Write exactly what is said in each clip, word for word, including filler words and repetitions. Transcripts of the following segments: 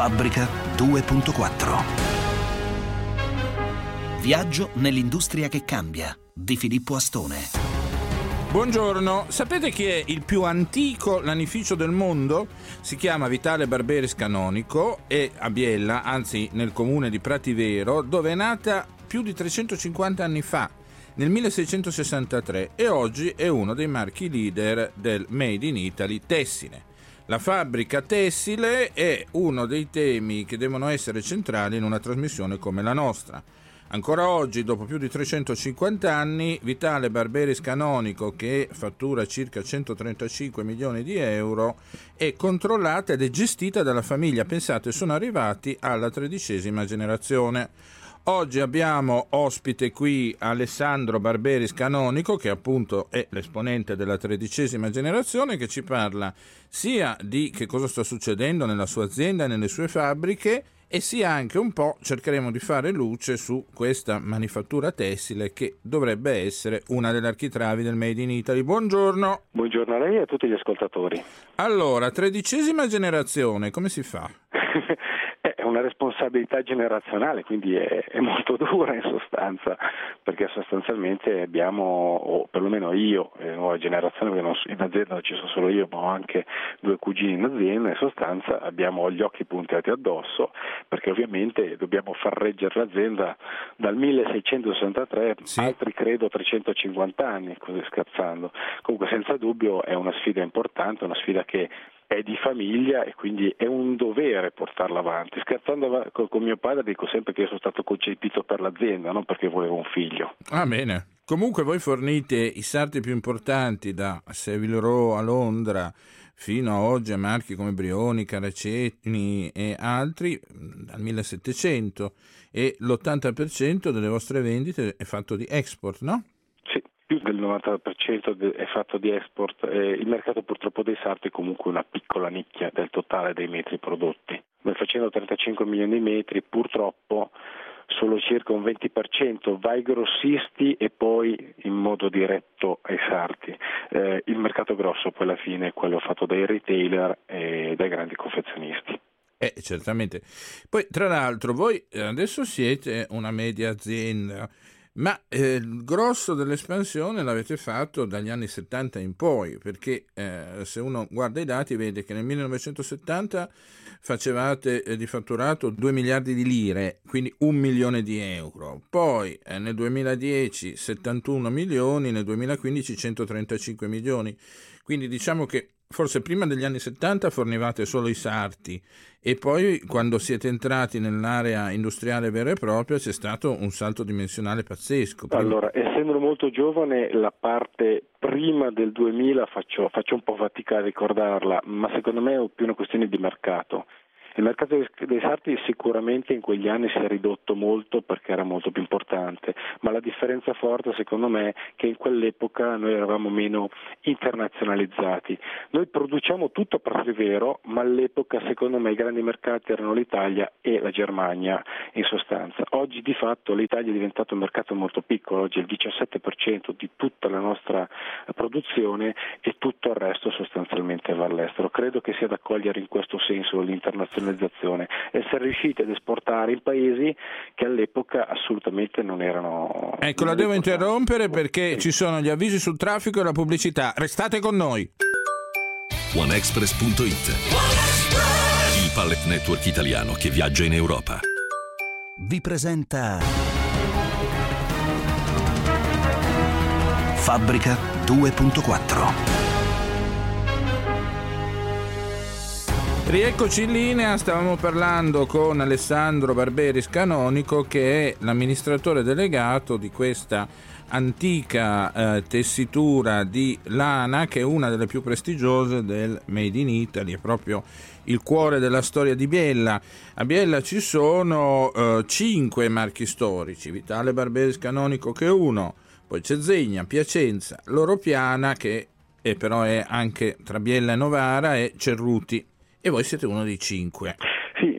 Fabbrica due punto quattro. Viaggio nell'industria che cambia di Filippo Astone. Buongiorno, sapete chi è il più antico lanificio del mondo? Si chiama Vitale Barberis Canonico, è a Biella, anzi nel comune di Prativero, dove è nata più di trecentocinquanta anni fa, nel milleseicentosessantatré, e oggi è uno dei marchi leader del Made in Italy tessile. La fabbrica tessile è uno dei temi che devono essere centrali in una trasmissione come la nostra. Ancora oggi, dopo più di trecentocinquanta anni, Vitale Barberis Canonico, che fattura circa centotrentacinque milioni di euro, è controllata ed è gestita dalla famiglia. Pensate, sono arrivati alla tredicesima generazione. Oggi abbiamo ospite qui Alessandro Barberis Canonico, che appunto è l'esponente della tredicesima generazione, che ci parla sia di che cosa sta succedendo nella sua azienda e nelle sue fabbriche, e sia anche un po' cercheremo di fare luce su questa manifattura tessile che dovrebbe essere una delle architravi del Made in Italy. Buongiorno. Buongiorno a lei e a tutti gli ascoltatori. Allora, tredicesima generazione, come si fa? È una responsabilità generazionale, quindi è, è molto dura in sostanza, perché sostanzialmente abbiamo, o perlomeno io, eh, nuova generazione, perché non, in azienda non ci sono solo io, ma ho anche due cugini in azienda, in sostanza abbiamo gli occhi puntati addosso, perché ovviamente dobbiamo far reggere l'azienda dal milleseicentosessantatré, sì. Altri credo trecentocinquanta anni, così scherzando. Comunque senza dubbio è una sfida importante, una sfida che è di famiglia e quindi è un dovere portarla avanti. Scherzando con mio padre dico sempre che io sono stato concepito per l'azienda, non perché volevo un figlio. Ah, bene. Comunque voi fornite i sarti più importanti da Savile Row a Londra fino a oggi a marchi come Brioni, Caraceni e altri dal millesettecento, e l'ottanta per cento delle vostre vendite è fatto di export, no? Più del novanta per cento è fatto di export. Eh, il mercato purtroppo dei sarti è comunque una piccola nicchia del totale dei metri prodotti. Noi facendo trentacinque milioni di metri, purtroppo solo circa un venti per cento va ai grossisti e poi in modo diretto ai sarti. Eh, il mercato grosso poi alla fine è quello fatto dai retailer e dai grandi confezionisti. Eh, certamente. Poi tra l'altro voi adesso siete una media azienda, ma eh, il grosso dell'espansione l'avete fatto dagli anni settanta in poi, perché eh, se uno guarda i dati vede che nel millenovecentosettanta facevate eh, di fatturato due miliardi di lire, quindi un milione di euro, poi eh, nel duemiladieci settantuno milioni, nel duemilaquindici centotrentacinque milioni, quindi diciamo che forse prima degli anni settanta fornivate solo i sarti e poi quando siete entrati nell'area industriale vera e propria c'è stato un salto dimensionale pazzesco. Prima... Allora, essendo molto giovane, la parte prima del duemila faccio, faccio un po' fatica a ricordarla, ma secondo me è più una questione di mercato. Il mercato dei sarti sicuramente in quegli anni si è ridotto molto perché era molto più importante, ma la differenza forte secondo me è che in quell'epoca noi eravamo meno internazionalizzati. Noi produciamo tutto a Prativero, ma all'epoca secondo me i grandi mercati erano l'Italia e la Germania in sostanza. Oggi di fatto l'Italia è diventato un mercato molto piccolo, oggi è il diciassette per cento di tutta la nostra produzione e tutto il resto sostanzialmente va all'estero. Credo che sia da cogliere in questo senso l'internazionalizzazione, essere riusciti ad esportare in paesi che all'epoca assolutamente non erano. Ecco, la devo interrompere perché ci sono gli avvisi sul traffico e la pubblicità. Restate con noi. OneExpress punto it, il pallet network italiano che viaggia in Europa, vi presenta Fabbrica due punto quattro. Rieccoci in linea, stavamo parlando con Alessandro Barberis Canonico, che è l'amministratore delegato di questa antica eh, tessitura di lana, che è una delle più prestigiose del Made in Italy, è proprio il cuore della storia di Biella. A Biella ci sono eh, cinque marchi storici, Vitale Barberis Canonico che è uno, poi c'è Zegna, Piacenza, Loro Piana, che è, però è anche tra Biella e Novara, e Cerruti. E voi siete uno dei cinque. Sì, la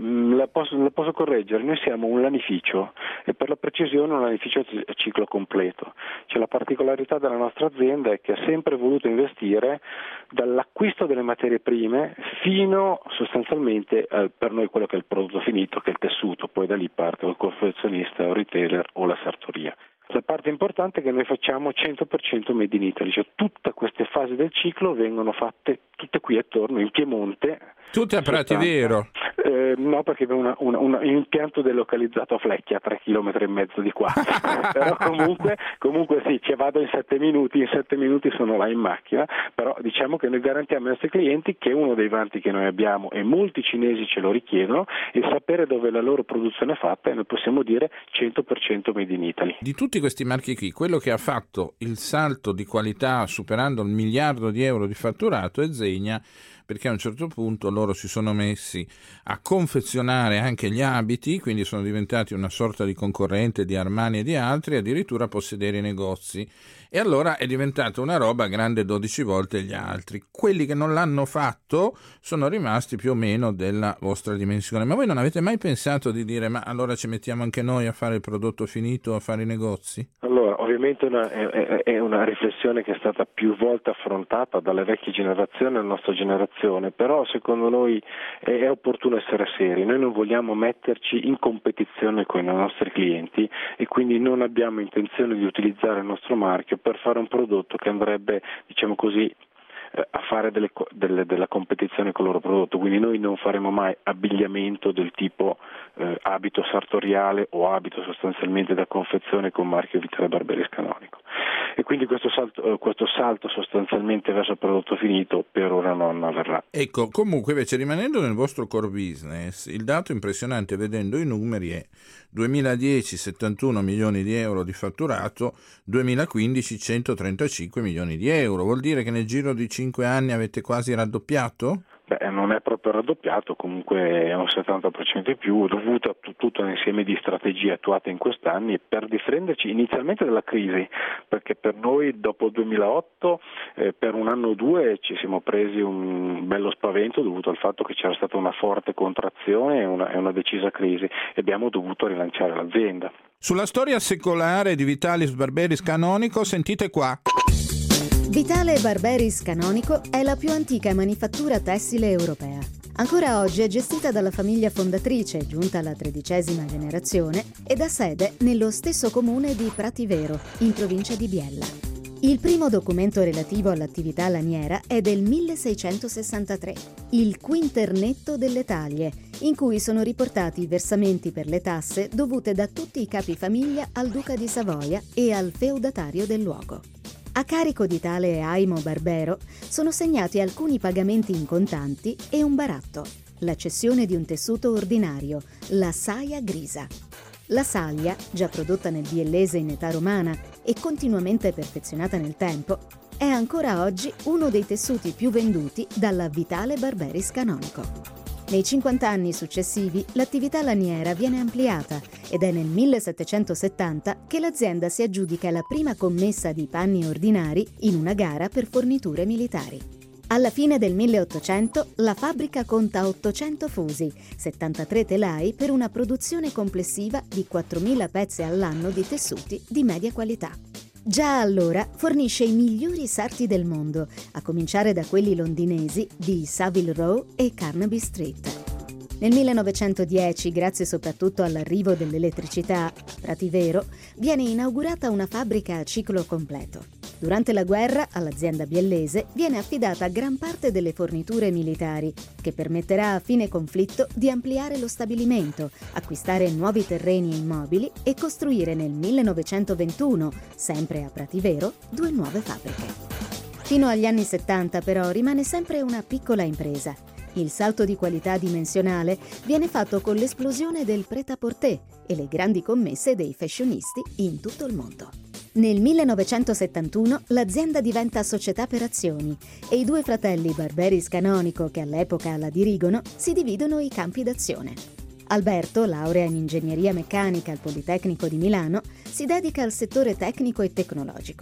la posso, la posso correggere, noi siamo un lanificio e per la precisione un lanificio a ciclo completo. Cioè, la particolarità della nostra azienda è che ha sempre voluto investire dall'acquisto delle materie prime fino sostanzialmente eh, per noi quello che è il prodotto finito, che è il tessuto, poi da lì parte il confezionista, il retailer o la sartoria. La parte importante è che noi facciamo cento per cento made in Italy, cioè tutte queste fasi del ciclo vengono fatte tutte qui attorno, in Piemonte. Tutte a Prativero? Eh, no, perché abbiamo una, una, una, un impianto delocalizzato a Flecchia, a tre chilometri e mezzo di qua. Però comunque, comunque sì, ci vado in sette minuti, in sette minuti sono là in macchina, però diciamo che noi garantiamo ai nostri clienti che uno dei vanti che noi abbiamo, e molti cinesi ce lo richiedono, è sapere dove la loro produzione è fatta, e noi possiamo dire cento per cento made in Italy. Di tutti questi marchi qui, quello che ha fatto il salto di qualità superando il miliardo di euro di fatturato è Zegna, perché a un certo punto loro si sono messi a confezionare anche gli abiti, quindi sono diventati una sorta di concorrente di Armani e di altri, addirittura possedere i negozi, e allora è diventata una roba grande dodici volte gli altri. Quelli che non l'hanno fatto sono rimasti più o meno della vostra dimensione. Ma voi non avete mai pensato di dire ma allora ci mettiamo anche noi a fare il prodotto finito, a fare i negozi? Allora, ovviamente una, è, è una riflessione che è stata più volte affrontata dalle vecchie generazioni alla nostra generazione, però secondo noi è, è opportuno essere seri. Noi non vogliamo metterci in competizione con i nostri clienti e quindi non abbiamo intenzione di utilizzare il nostro marchio per fare un prodotto che andrebbe, diciamo così, a fare delle, delle, della competizione con il loro prodotto. Quindi noi non faremo mai abbigliamento del tipo eh, abito sartoriale o abito sostanzialmente da confezione con marchio Vitale Barberis Canonico, e quindi questo salto, eh, questo salto sostanzialmente verso il prodotto finito per ora non avverrà. Ecco, comunque invece rimanendo nel vostro core business, il dato impressionante vedendo i numeri è duemiladieci settantuno milioni di euro di fatturato, duemilaquindici centotrentacinque milioni di euro, vuol dire che nel giro di cinque anni avete quasi raddoppiato? Beh, non è proprio raddoppiato, comunque è un settanta per cento in più, dovuto a t- tutto un insieme di strategie attuate in quest'anni per difenderci inizialmente dalla crisi, perché per noi dopo il duemilaotto eh, per un anno o due ci siamo presi un bello spavento dovuto al fatto che c'era stata una forte contrazione e una, e una decisa crisi, e abbiamo dovuto rilanciare l'azienda. Sulla storia secolare di Vitale Barberis Canonico sentite qua. Vitale Barberis Canonico è la più antica manifattura tessile europea. Ancora oggi è gestita dalla famiglia fondatrice, giunta alla tredicesima generazione, ed ha sede nello stesso comune di Prativero, in provincia di Biella. Il primo documento relativo all'attività laniera è del milleseicentosessantatré, il Quinternetto delle taglie, in cui sono riportati i versamenti per le tasse dovute da tutti i capifamiglia al duca di Savoia e al feudatario del luogo. A carico di tale Aimo Barbero sono segnati alcuni pagamenti in contanti e un baratto, la cessione di un tessuto ordinario, la saia grisa. La saglia, già prodotta nel biellese in età romana e continuamente perfezionata nel tempo, è ancora oggi uno dei tessuti più venduti dalla Vitale Barberis Canonico. Nei cinquanta anni successivi l'attività laniera viene ampliata ed è nel millesettecentosettanta che l'azienda si aggiudica la prima commessa di panni ordinari in una gara per forniture militari. Alla fine del milleottocento la fabbrica conta ottocento fusi, settantatré telai per una produzione complessiva di quattromila pezzi all'anno di tessuti di media qualità. Già allora fornisce i migliori sarti del mondo, a cominciare da quelli londinesi di Savile Row e Carnaby Street. Nel millenovecentodieci, grazie soprattutto all'arrivo dell'elettricità a Prativero, viene inaugurata una fabbrica a ciclo completo. Durante la guerra, all'azienda biellese viene affidata gran parte delle forniture militari, che permetterà a fine conflitto di ampliare lo stabilimento, acquistare nuovi terreni e immobili e costruire nel millenovecentoventuno, sempre a Prativero, due nuove fabbriche. Fino agli anni settanta, però, rimane sempre una piccola impresa. Il salto di qualità dimensionale viene fatto con l'esplosione del prêt-à-porter e le grandi commesse dei fashionisti in tutto il mondo. Nel millenovecentosettantuno l'azienda diventa società per azioni e i due fratelli Barberis Canonico, che all'epoca la dirigono, si dividono i campi d'azione. Alberto, laurea in ingegneria meccanica al Politecnico di Milano, si dedica al settore tecnico e tecnologico.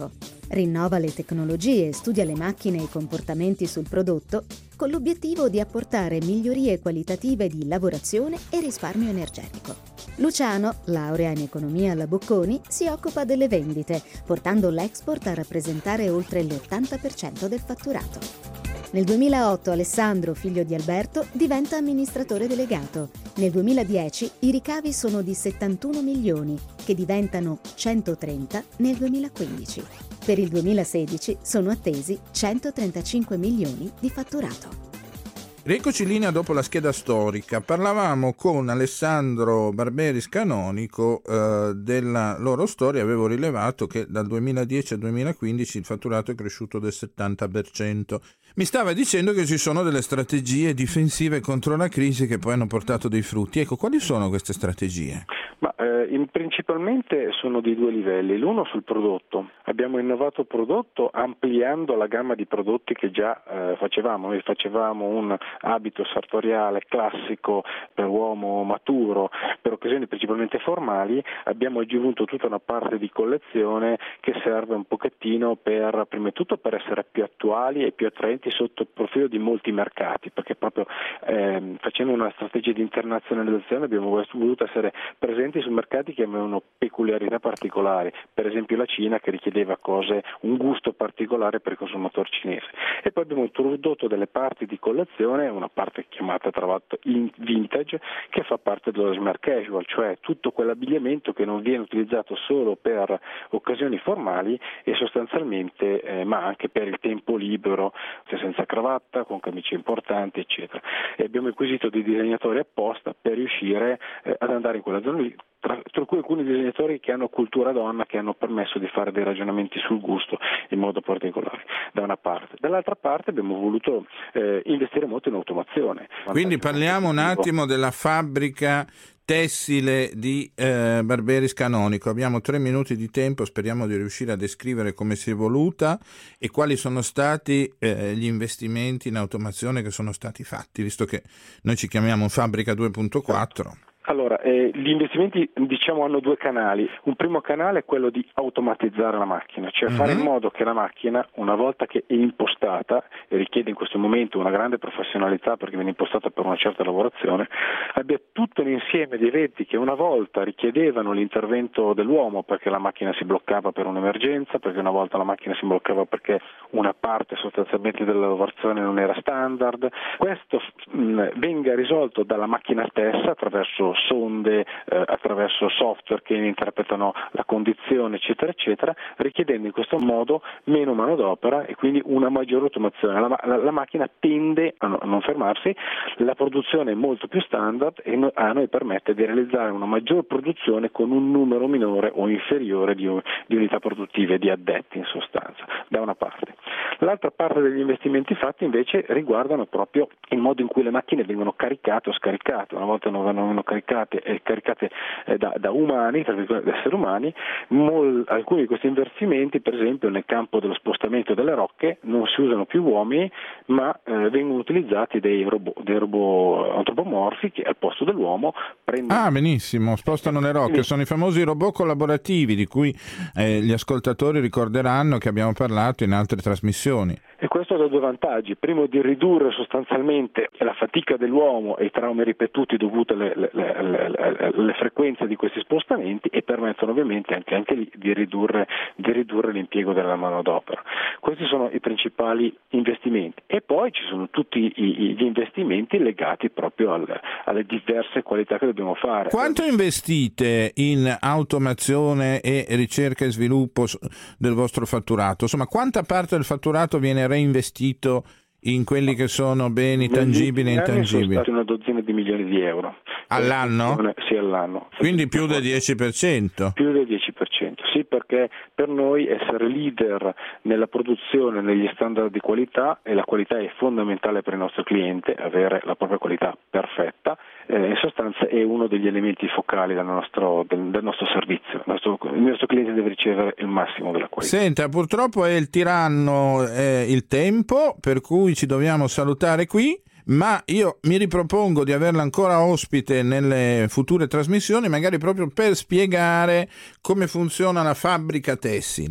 Rinnova le tecnologie e studia le macchine e i comportamenti sul prodotto con l'obiettivo di apportare migliorie qualitative di lavorazione e risparmio energetico. Luciano, laurea in economia alla Bocconi, si occupa delle vendite, portando l'export a rappresentare oltre l'ottanta per cento del fatturato. Nel duemilaotto Alessandro, figlio di Alberto, diventa amministratore delegato. Nel duemiladieci i ricavi sono di settantuno milioni, che diventano centotrenta nel duemilaquindici. Per il duemilasedici sono attesi centotrentacinque milioni di fatturato. Rieccoci in linea dopo la scheda storica. Parlavamo con Alessandro Barberis Canonico eh, della loro storia. Avevo rilevato che dal duemiladieci al duemilaquindici il fatturato è cresciuto del settanta per cento. Mi stava dicendo che ci sono delle strategie difensive contro la crisi che poi hanno portato dei frutti. Ecco, quali sono queste strategie? Ma, eh, in, principalmente sono di due livelli. L'uno sul prodotto. Abbiamo innovato il prodotto ampliando la gamma di prodotti che già eh, facevamo. Noi facevamo un abito sartoriale classico per uomo maturo, per occasioni principalmente formali. Abbiamo aggiunto tutta una parte di collezione che serve un pochettino per, prima di tutto, per essere più attuali e più attraenti sotto il profilo di molti mercati, perché proprio eh, facendo una strategia di internazionalizzazione abbiamo voluto essere presenti su mercati che avevano peculiarità particolari, per esempio la Cina, che richiedeva cose, un gusto particolare per il consumatore cinese. E poi abbiamo introdotto delle parti di collezione, una parte chiamata tra l'altro vintage, che fa parte dello smart casual, cioè tutto quell'abbigliamento che non viene utilizzato solo per occasioni formali e sostanzialmente eh, ma anche per il tempo libero, cioè senza cravatta, con camicie importanti, eccetera. E abbiamo acquisito dei disegnatori apposta per riuscire eh, ad andare in quella zona lì, tra, tra cui alcuni disegnatori che hanno cultura donna, che hanno permesso di fare dei ragionamenti sul gusto in modo particolare, da una parte. Dall'altra parte abbiamo voluto eh, investire molto in automazione. Quindi parliamo un attimo della fabbrica tessile di eh, Barberis Canonico. Abbiamo tre minuti di tempo, speriamo di riuscire a descrivere come si è evoluta e quali sono stati eh, gli investimenti in automazione che sono stati fatti, visto che noi ci chiamiamo Fabbrica due punto quattro. Allora, eh, gli investimenti diciamo hanno due canali. Un primo canale è quello di automatizzare la macchina, cioè mm-hmm. fare in modo che la macchina, una volta che è impostata, e richiede in questo momento una grande professionalità perché viene impostata per una certa lavorazione, abbia tutto un insieme di eventi che una volta richiedevano l'intervento dell'uomo perché la macchina si bloccava per un'emergenza, perché una volta la macchina si bloccava perché una parte sostanzialmente della lavorazione non era standard. Questo mh, venga risolto dalla macchina stessa attraverso sonde, eh, attraverso software che interpretano la condizione, eccetera, eccetera, richiedendo in questo modo meno manodopera e quindi una maggiore automazione. La, la, la macchina tende a, no, a non fermarsi, la produzione è molto più standard e no, a noi permette di realizzare una maggior produzione con un numero minore o inferiore di, di unità produttive, di addetti in sostanza, da una parte. L'altra parte degli investimenti fatti invece riguardano proprio il modo in cui le macchine vengono caricate o scaricate. Una volta non vengono caricate e caricate eh, da, da umani, tra virgolette, da esseri umani. Mol, alcuni di questi investimenti, per esempio nel campo dello spostamento delle rocche, non si usano più uomini, ma eh, vengono utilizzati dei robot, dei robot antropomorfi che al posto dell'uomo prendono... Ah, benissimo, spostano le rocche. Sono i famosi robot collaborativi di cui eh, gli ascoltatori ricorderanno che abbiamo parlato in altre trasmissioni. E questo ha due vantaggi: primo, di ridurre sostanzialmente la fatica dell'uomo e i traumi ripetuti dovuti alle, alle, alle, alle frequenze di questi spostamenti, e permettono ovviamente anche, anche lì di ridurre, di ridurre l'impiego della manodopera. Questi sono i principali investimenti, e poi ci sono tutti i, gli investimenti legati proprio al, alle diverse qualità che dobbiamo fare. Quanto investite in automazione e ricerca e sviluppo del vostro fatturato? Insomma, quanta parte del fatturato viene reinvestito in quelli che sono beni tangibili e intangibili? Sono stati una dozzina di milioni di euro. All'anno? Sì, all'anno. Quindi più del dieci per cento? Più del dieci per cento, sì, perché per noi essere leader nella produzione, negli standard di qualità, e la qualità è fondamentale per il nostro cliente, avere la propria qualità perfetta, eh, in sostanza è uno degli elementi focali del nostro, del, del nostro servizio. Il nostro, il nostro cliente deve ricevere il massimo della qualità. Senta, purtroppo è il tiranno eh, il tempo, per cui ci dobbiamo salutare qui, ma io mi ripropongo di averla ancora ospite nelle future trasmissioni, magari proprio per spiegare come funziona la fabbrica tessile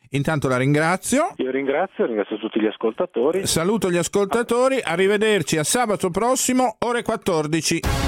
Intanto la ringrazio. Io ringrazio, ringrazio tutti gli ascoltatori. Saluto gli ascoltatori, arrivederci a sabato prossimo, ore quattordici.